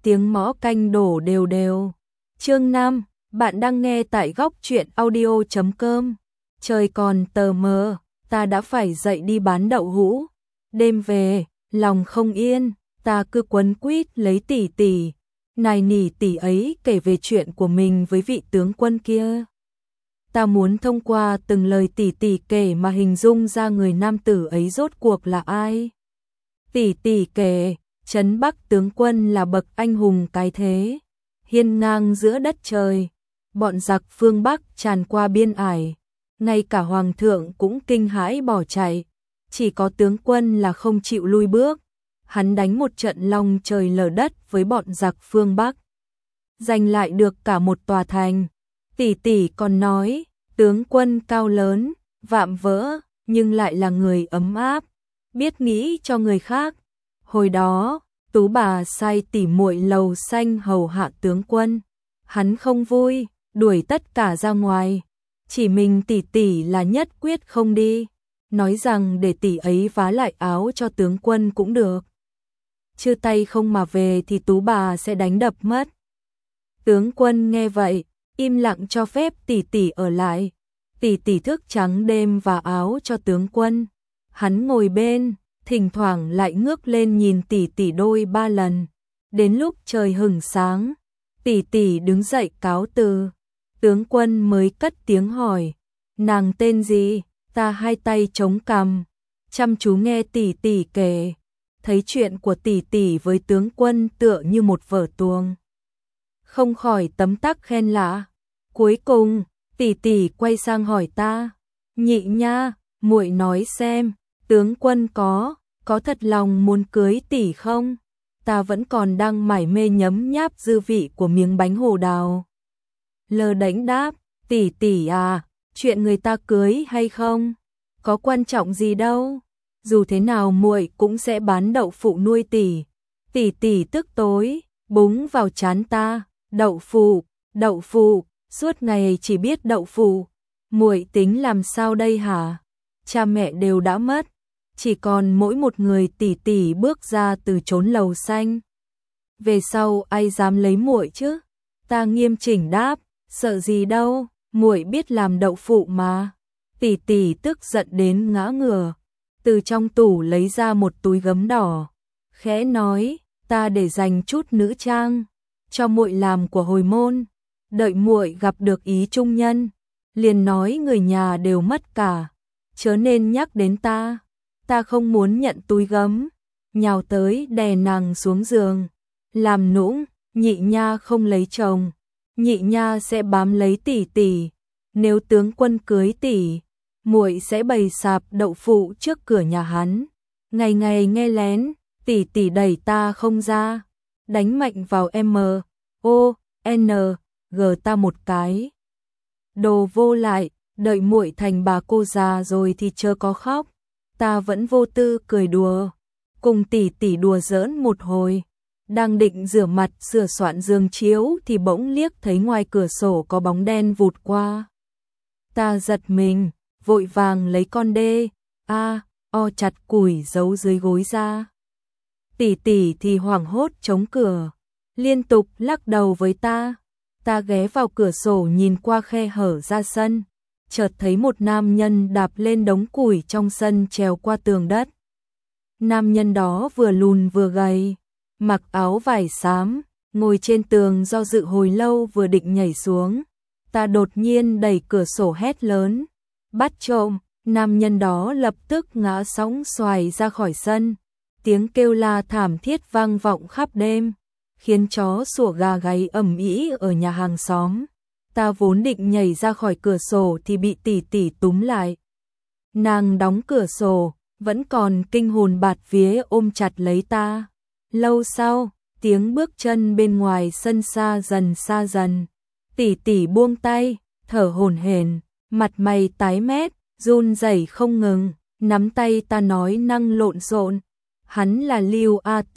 tiếng mõ canh đổ đều đều. Chương 5, bạn đang nghe tại góc truyện audio.com. Trời còn tờ mờ, ta đã phải dậy đi bán đậu hũ. Đêm về, lòng không yên, ta cứ quấn quýt lấy tỷ tỷ. Nài nỉ tỷ ấy kể về chuyện của mình với vị tướng quân kia. Ta muốn thông qua từng lời tỷ tỷ kể mà hình dung ra người nam tử ấy rốt cuộc là ai. Tỷ tỷ kể, Trấn Bắc tướng quân là bậc anh hùng cái thế, hiên ngang giữa đất trời, bọn giặc phương Bắc tràn qua biên ải, ngay cả hoàng thượng cũng kinh hãi bỏ chạy, chỉ có tướng quân là không chịu lui bước, hắn đánh một trận long trời lở đất với bọn giặc phương Bắc, giành lại được cả một tòa thành. Tỷ tỷ còn nói, tướng quân cao lớn, vạm vỡ, nhưng lại là người ấm áp, biết nghĩ cho người khác. Hồi đó, Tú bà sai tỉ muội lầu xanh hầu hạ tướng quân. Hắn không vui, đuổi tất cả ra ngoài. Chỉ mình tỷ tỷ là nhất quyết không đi. Nói rằng để tỷ ấy vá lại áo cho tướng quân cũng được. Chứ tay không mà về thì Tú bà sẽ đánh đập mất. Tướng quân nghe vậy, im lặng cho phép tỷ tỷ ở lại. Tỷ tỷ thức trắng đêm và áo cho tướng quân. Hắn ngồi bên, thỉnh thoảng lại ngước lên nhìn tỷ tỷ đôi ba lần. Đến lúc trời hửng sáng, tỷ tỷ đứng dậy cáo từ. Tướng quân mới cất tiếng hỏi, nàng tên gì? Ta hai tay chống cằm, chăm chú nghe tỷ tỷ kể. Thấy chuyện của tỷ tỷ với tướng quân tựa như một vở tuồng. Không khỏi tấm tắc khen lạ. Cuối cùng, tỷ tỷ quay sang hỏi ta, Nhị nha, muội nói xem, tướng quân có thật lòng muốn cưới tỷ không? Ta vẫn còn đang mải mê nhấm nháp dư vị của miếng bánh hồ đào. Lơ đễnh đáp, tỷ tỷ à, chuyện người ta cưới hay không, có quan trọng gì đâu. Dù thế nào muội cũng sẽ bán đậu phụ nuôi tỷ. Tỷ tỷ tức tối, búng vào trán ta, đậu phụ, suốt ngày chỉ biết đậu phụ. Muội tính làm sao đây hả? Cha mẹ đều đã mất, chỉ còn mỗi một người tỷ tỷ bước ra từ chốn lầu xanh. Về sau ai dám lấy muội chứ? Ta nghiêm chỉnh đáp, sợ gì đâu, muội biết làm đậu phụ mà. Tỷ tỷ tức giận đến ngã ngửa, từ trong tủ lấy ra một túi gấm đỏ, khẽ nói, ta để dành chút nữ trang cho muội làm của hồi môn, đợi muội gặp được ý trung nhân, liền nói người nhà đều mất cả, chớ nên nhắc đến ta. Ta không muốn nhận túi gấm, nhào tới đè nàng xuống giường, làm nũng, nhị nha không lấy chồng, nhị nha sẽ bám lấy tỷ tỷ, nếu tướng quân cưới tỷ, muội sẽ bày sạp đậu phụ trước cửa nhà hắn, ngày ngày nghe lén, tỷ tỷ đẩy ta không ra, đánh mạnh vào MONG ta một cái. Đồ vô lại, đợi muội thành bà cô già rồi thì chớ có khóc. Ta vẫn vô tư cười đùa, cùng tỷ tỷ đùa giỡn một hồi, đang định rửa mặt sửa soạn giường chiếu thì bỗng liếc thấy ngoài cửa sổ có bóng đen vụt qua. Ta giật mình, vội vàng lấy con đê, chặt củi giấu dưới gối ra. Tỷ tỷ thì hoảng hốt chống cửa, liên tục lắc đầu với ta. Ta ghé vào cửa sổ nhìn qua khe hở ra sân, chợt thấy một nam nhân đạp lên đống củi trong sân trèo qua tường đất. Nam nhân đó vừa lùn vừa gầy, mặc áo vải xám, ngồi trên tường do dự hồi lâu vừa định nhảy xuống. Ta đột nhiên đẩy cửa sổ hét lớn, bắt trộm, nam nhân đó lập tức ngã sóng xoài ra khỏi sân. Tiếng kêu la thảm thiết vang vọng khắp đêm, khiến chó sủa gà gáy ầm ĩ ở nhà hàng xóm. Ta vốn định nhảy ra khỏi cửa sổ thì bị tỷ tỷ túm lại. Nàng đóng cửa sổ, vẫn còn kinh hồn bạt vía ôm chặt lấy ta. Lâu sau, tiếng bước chân bên ngoài sân xa dần. Tỷ tỷ buông tay, thở hổn hển, mặt mày tái mét, run rẩy không ngừng, nắm tay ta nói năng lộn xộn. Hắn là Lưu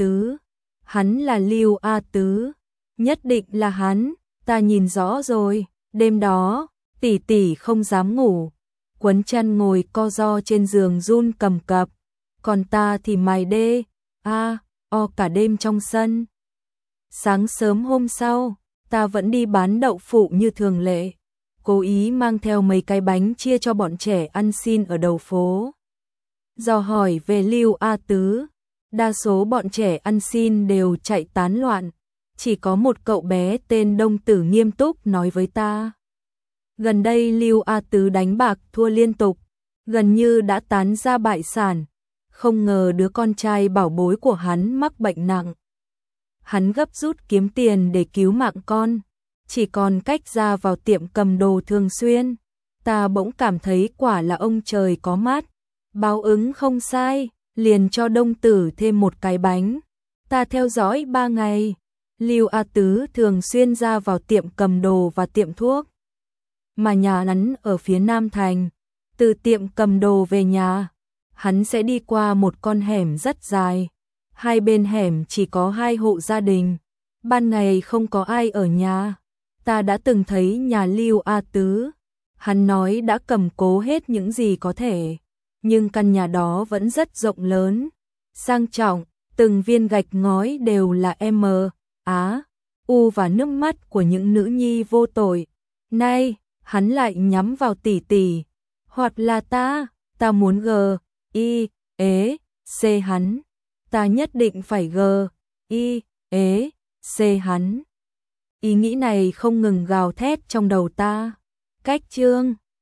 A Tứ, nhất định là hắn, ta nhìn rõ rồi. Đêm đó, tỷ tỷ không dám ngủ, quấn chăn ngồi co ro trên giường run cầm cập, còn ta thì mải đê, cả đêm trong sân. Sáng sớm hôm sau, ta vẫn đi bán đậu phụ như thường lệ, cố ý mang theo mấy cái bánh chia cho bọn trẻ ăn xin ở đầu phố. Dò hỏi về Lưu A Tứ, đa số bọn trẻ ăn xin đều chạy tán loạn, chỉ có một cậu bé tên Đông Tử nghiêm túc nói với ta. Gần đây Lưu A Tứ đánh bạc thua liên tục, gần như đã tán ra bại sản, không ngờ đứa con trai bảo bối của hắn mắc bệnh nặng. Hắn gấp rút kiếm tiền để cứu mạng con, chỉ còn cách ra vào tiệm cầm đồ thường xuyên. Ta bỗng cảm thấy quả là ông trời có mắt, báo ứng không sai, liền cho Đông Tử thêm một cái bánh. Ta theo dõi 3 ngày, Lưu A Tứ thường xuyên ra vào tiệm cầm đồ và tiệm thuốc. Mà nhà hắn ở phía Nam Thành, từ tiệm cầm đồ về nhà, hắn sẽ đi qua một con hẻm rất dài. Hai bên hẻm chỉ có 2 hộ gia đình, ban ngày không có ai ở nhà. Ta đã từng thấy nhà Lưu A Tứ, hắn nói đã cầm cố hết những gì có thể, nhưng căn nhà đó vẫn rất rộng lớn, sang trọng, từng viên gạch ngói đều là M, Á, U và nước mắt của những nữ nhi vô tội. Nay, hắn lại nhắm vào tỷ tỷ, hoặc là ta muốn G, I, ế, C hắn. Ta nhất định phải G, I, ế, C hắn. Ý nghĩ này không ngừng gào thét trong đầu ta. Cách chương